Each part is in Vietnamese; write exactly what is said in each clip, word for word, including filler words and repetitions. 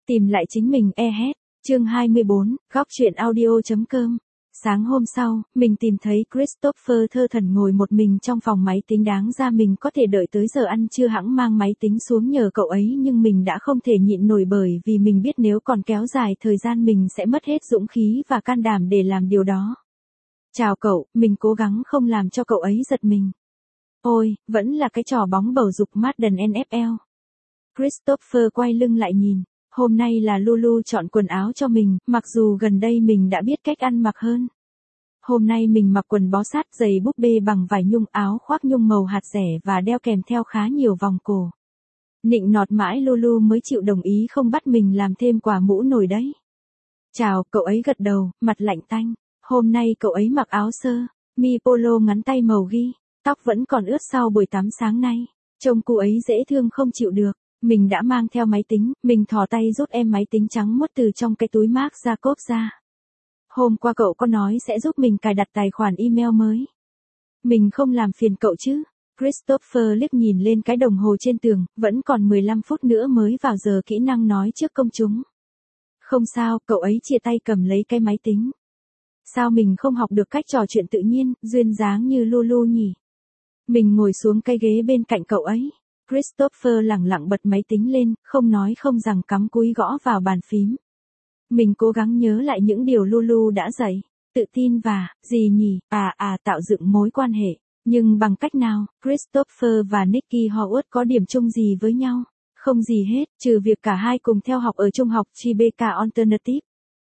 Tìm lại chính mình e hét. Chương hai mươi bốn, góc chuyện audio.com. Sáng hôm sau, mình tìm thấy Christopher thơ thẩn ngồi một mình trong phòng máy tính, đáng ra mình có thể đợi tới giờ ăn trưa hẵng mang máy tính xuống nhờ cậu ấy, nhưng mình đã không thể nhịn nổi bởi vì mình biết nếu còn kéo dài thời gian mình sẽ mất hết dũng khí và can đảm để làm điều đó. Chào cậu, mình cố gắng không làm cho cậu ấy giật mình. Ôi, vẫn là cái trò bóng bầu dục Madden en ép lờ. Christopher quay lưng lại nhìn. Hôm nay là Lulu chọn quần áo cho mình, mặc dù gần đây mình đã biết cách ăn mặc hơn. Hôm nay mình mặc quần bó sát, giày búp bê bằng vải nhung, áo khoác nhung màu hạt rẻ và đeo kèm theo khá nhiều vòng cổ. Nịnh nọt mãi Lulu mới chịu đồng ý không bắt mình làm thêm quả mũ nổi đấy. Chào, cậu ấy gật đầu, mặt lạnh tanh. Hôm nay cậu ấy mặc áo sơ, mi polo ngắn tay màu ghi, tóc vẫn còn ướt sau buổi tắm sáng nay. Trông cô ấy dễ thương không chịu được. Mình đã mang theo máy tính, mình thò tay rút em máy tính trắng muốt từ trong cái túi Marc Jacob ra. Hôm qua cậu có nói sẽ giúp mình cài đặt tài khoản email mới. Mình không làm phiền cậu chứ? Christopher liếc nhìn lên cái đồng hồ trên tường, vẫn còn mười lăm phút nữa mới vào giờ kỹ năng nói trước công chúng. Không sao, cậu ấy chia tay cầm lấy cái máy tính. Sao mình không học được cách trò chuyện tự nhiên, duyên dáng như Lulu nhỉ? Mình ngồi xuống cái ghế bên cạnh cậu ấy. Christopher lẳng lặng bật máy tính lên, không nói không rằng cắm cúi gõ vào bàn phím. Mình cố gắng nhớ lại những điều Lulu đã dạy. Tự tin và, gì nhỉ, à à tạo dựng mối quan hệ. Nhưng bằng cách nào, Christopher và Nikki Howard có điểm chung gì với nhau? Không gì hết, trừ việc cả hai cùng theo học ở trung học Tribeca Alternative.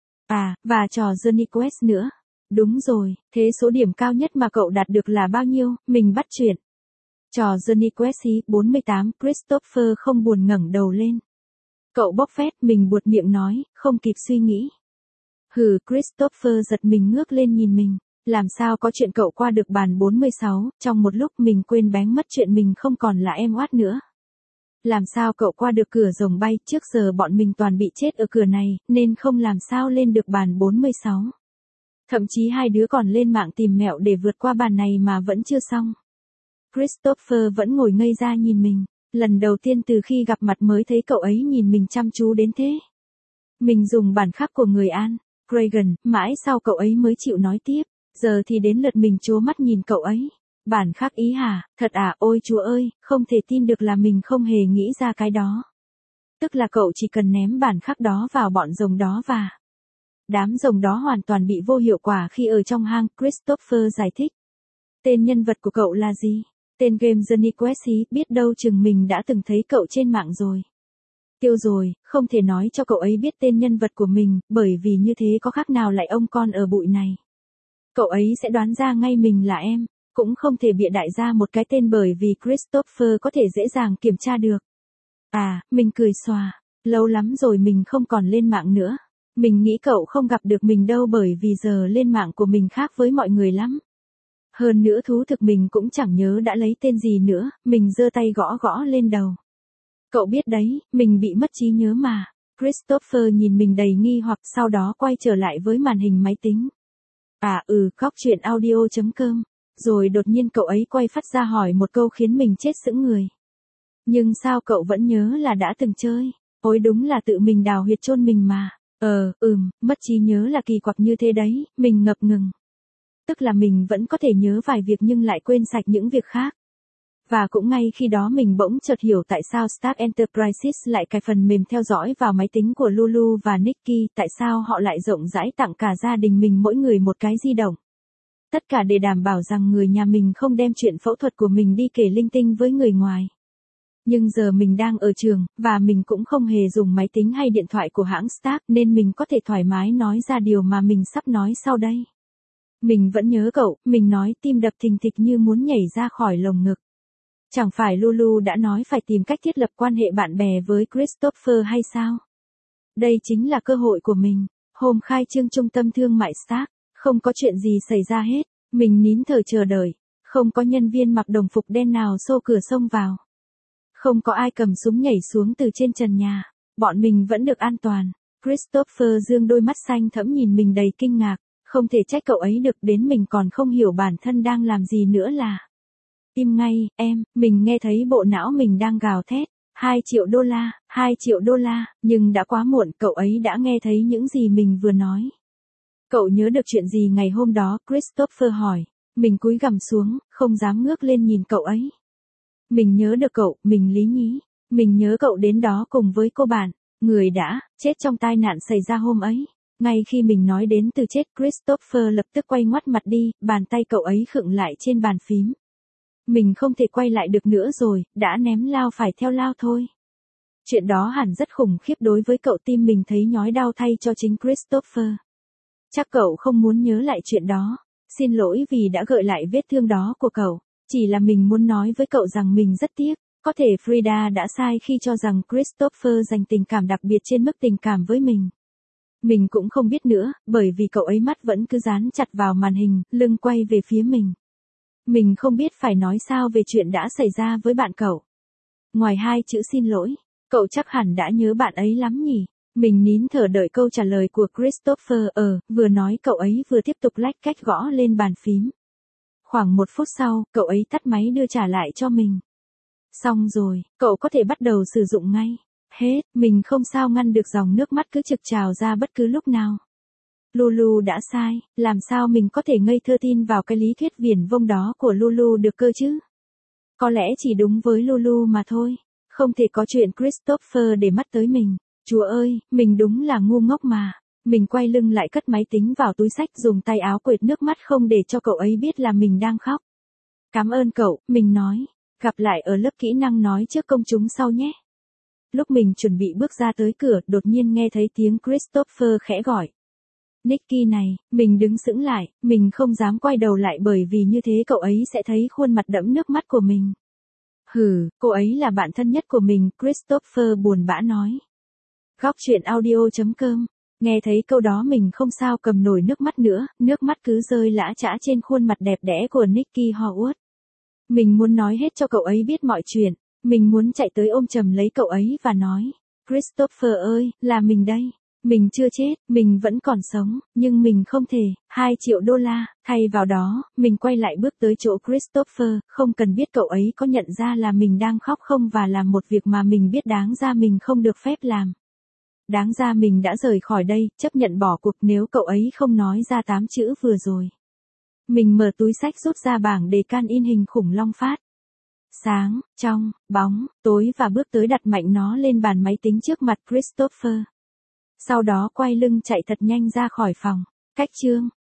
À, và trò Johnny Quest nữa. Đúng rồi, thế số điểm cao nhất mà cậu đạt được là bao nhiêu? Mình bắt chuyện. Trò Johnny Quest bốn mươi tám, Christopher không buồn ngẩng đầu lên. Cậu bốc phét, mình buột miệng nói, không kịp suy nghĩ. Hừ, Christopher giật mình ngước lên nhìn mình. Làm sao có chuyện cậu qua được bàn bốn mươi sáu, trong một lúc mình quên bén mất chuyện mình không còn là em oát nữa. Làm sao cậu qua được cửa rồng bay, trước giờ bọn mình toàn bị chết ở cửa này, nên không làm sao lên được bàn bốn mươi sáu. Thậm chí hai đứa còn lên mạng tìm mẹo để vượt qua bàn này mà vẫn chưa xong. Christopher vẫn ngồi ngây ra nhìn mình, lần đầu tiên từ khi gặp mặt mới thấy cậu ấy nhìn mình chăm chú đến thế. Mình dùng bản khắc của người An, Reagan, mãi sau cậu ấy mới chịu nói tiếp, giờ thì đến lượt mình trố mắt nhìn cậu ấy. Bản khắc ý hả, thật à, ôi chúa ơi, không thể tin được là mình không hề nghĩ ra cái đó. Tức là cậu chỉ cần ném bản khắc đó vào bọn rồng đó và... Đám rồng đó hoàn toàn bị vô hiệu quả khi ở trong hang, Christopher giải thích. Tên nhân vật của cậu là gì? Tên game Johnny Quest, biết đâu chừng mình đã từng thấy cậu trên mạng rồi. Tiêu rồi, không thể nói cho cậu ấy biết tên nhân vật của mình, bởi vì như thế có khác nào lại ông con ở bụi này. Cậu ấy sẽ đoán ra ngay mình là em, cũng không thể bịa đại ra một cái tên bởi vì Christopher có thể dễ dàng kiểm tra được. À, mình cười xòa, lâu lắm rồi mình không còn lên mạng nữa. Mình nghĩ cậu không gặp được mình đâu bởi vì giờ lên mạng của mình khác với mọi người lắm. Hơn nữa thú thực mình cũng chẳng nhớ đã lấy tên gì nữa, mình giơ tay gõ gõ lên đầu. Cậu biết đấy, mình bị mất trí nhớ mà. Christopher nhìn mình đầy nghi hoặc, sau đó quay trở lại với màn hình máy tính. À ừ, góc chuyện audio.com. Rồi đột nhiên cậu ấy quay phát ra hỏi một câu khiến mình chết sững người. Nhưng sao cậu vẫn nhớ là đã từng chơi? Ôi đúng là tự mình đào huyệt chôn mình mà. Ờ, ừm, mất trí nhớ là kỳ quặc như thế đấy, mình ngập ngừng. Tức là mình vẫn có thể nhớ vài việc nhưng lại quên sạch những việc khác. Và cũng ngay khi đó mình bỗng chợt hiểu tại sao Stark Enterprises lại cài phần mềm theo dõi vào máy tính của Lulu và Nikki, tại sao họ lại rộng rãi tặng cả gia đình mình mỗi người một cái di động. Tất cả để đảm bảo rằng người nhà mình không đem chuyện phẫu thuật của mình đi kể linh tinh với người ngoài. Nhưng giờ mình đang ở trường, và mình cũng không hề dùng máy tính hay điện thoại của hãng Stark nên mình có thể thoải mái nói ra điều mà mình sắp nói sau đây. Mình vẫn nhớ cậu, mình nói tim đập thình thịch như muốn nhảy ra khỏi lồng ngực. Chẳng phải Lulu đã nói phải tìm cách thiết lập quan hệ bạn bè với Christopher hay sao? Đây chính là cơ hội của mình. Hôm khai trương trung tâm thương mại Stark, không có chuyện gì xảy ra hết. Mình nín thở chờ đợi. Không có nhân viên mặc đồng phục đen nào xô cửa xông vào. Không có ai cầm súng nhảy xuống từ trên trần nhà. Bọn mình vẫn được an toàn. Christopher dương đôi mắt xanh thẫm nhìn mình đầy kinh ngạc. Không thể trách cậu ấy được, đến mình còn không hiểu bản thân đang làm gì nữa là. Im ngay, em, mình nghe thấy bộ não mình đang gào thét. hai triệu đô la, hai triệu đô la, nhưng đã quá muộn, cậu ấy đã nghe thấy những gì mình vừa nói. Cậu nhớ được chuyện gì ngày hôm đó? Christopher hỏi. Mình cúi gằm xuống, không dám ngước lên nhìn cậu ấy. Mình nhớ được cậu, mình lý nhí. Mình nhớ cậu đến đó cùng với cô bạn, người đã chết trong tai nạn xảy ra hôm ấy. Ngay khi mình nói đến từ chết, Christopher lập tức quay ngoắt mặt đi, bàn tay cậu ấy khựng lại trên bàn phím. Mình không thể quay lại được nữa rồi, đã ném lao phải theo lao thôi. Chuyện đó hẳn rất khủng khiếp đối với cậu, tim mình thấy nhói đau thay cho chính Christopher. Chắc cậu không muốn nhớ lại chuyện đó. Xin lỗi vì đã gợi lại vết thương đó của cậu. Chỉ là mình muốn nói với cậu rằng mình rất tiếc. Có thể Frida đã sai khi cho rằng Christopher dành tình cảm đặc biệt trên mức tình cảm với mình. Mình cũng không biết nữa, bởi vì cậu ấy mắt vẫn cứ dán chặt vào màn hình, lưng quay về phía mình. Mình không biết phải nói sao về chuyện đã xảy ra với bạn cậu. Ngoài hai chữ xin lỗi, cậu chắc hẳn đã nhớ bạn ấy lắm nhỉ? Mình nín thở đợi câu trả lời của Christopher. Ờ, vừa nói cậu ấy vừa tiếp tục lách cách gõ lên bàn phím. Khoảng một phút sau, cậu ấy tắt máy đưa trả lại cho mình. Xong rồi, cậu có thể bắt đầu sử dụng ngay. Hết, mình không sao ngăn được dòng nước mắt cứ trực trào ra bất cứ lúc nào. Lulu đã sai, làm sao mình có thể ngây thơ tin vào cái lý thuyết viển vông đó của Lulu được cơ chứ? Có lẽ chỉ đúng với Lulu mà thôi. Không thể có chuyện Christopher để mắt tới mình. Chúa ơi, mình đúng là ngu ngốc mà. Mình quay lưng lại cất máy tính vào túi xách, dùng tay áo quệt nước mắt không để cho cậu ấy biết là mình đang khóc. Cảm ơn cậu, mình nói. Gặp lại ở lớp kỹ năng nói trước công chúng sau nhé. Lúc mình chuẩn bị bước ra tới cửa, đột nhiên nghe thấy tiếng Christopher khẽ gọi. Nicky này, mình đứng sững lại, mình không dám quay đầu lại bởi vì như thế cậu ấy sẽ thấy khuôn mặt đẫm nước mắt của mình. Hừ, cô ấy là bạn thân nhất của mình, Christopher buồn bã nói. Góc truyện audio chấm com. Nghe thấy câu đó mình không sao cầm nổi nước mắt nữa, nước mắt cứ rơi lã chã trên khuôn mặt đẹp đẽ của Nicky Howard. Mình muốn nói hết cho cậu ấy biết mọi chuyện, mình muốn chạy tới ôm chầm lấy cậu ấy và nói, Christopher ơi, là mình đây, mình chưa chết, mình vẫn còn sống, nhưng mình không thể, hai triệu đô la, thay vào đó, mình quay lại bước tới chỗ Christopher, không cần biết cậu ấy có nhận ra là mình đang khóc không và làm một việc mà mình biết đáng ra mình không được phép làm. Đáng ra mình đã rời khỏi đây, chấp nhận bỏ cuộc nếu cậu ấy không nói ra tám chữ vừa rồi. Mình mở túi xách rút ra bảng đề can in hình khủng long phát. Sáng, trong, bóng, tối và bước tới đặt mạnh nó lên bàn máy tính trước mặt Christopher. Sau đó quay lưng chạy thật nhanh ra khỏi phòng. Cách chương.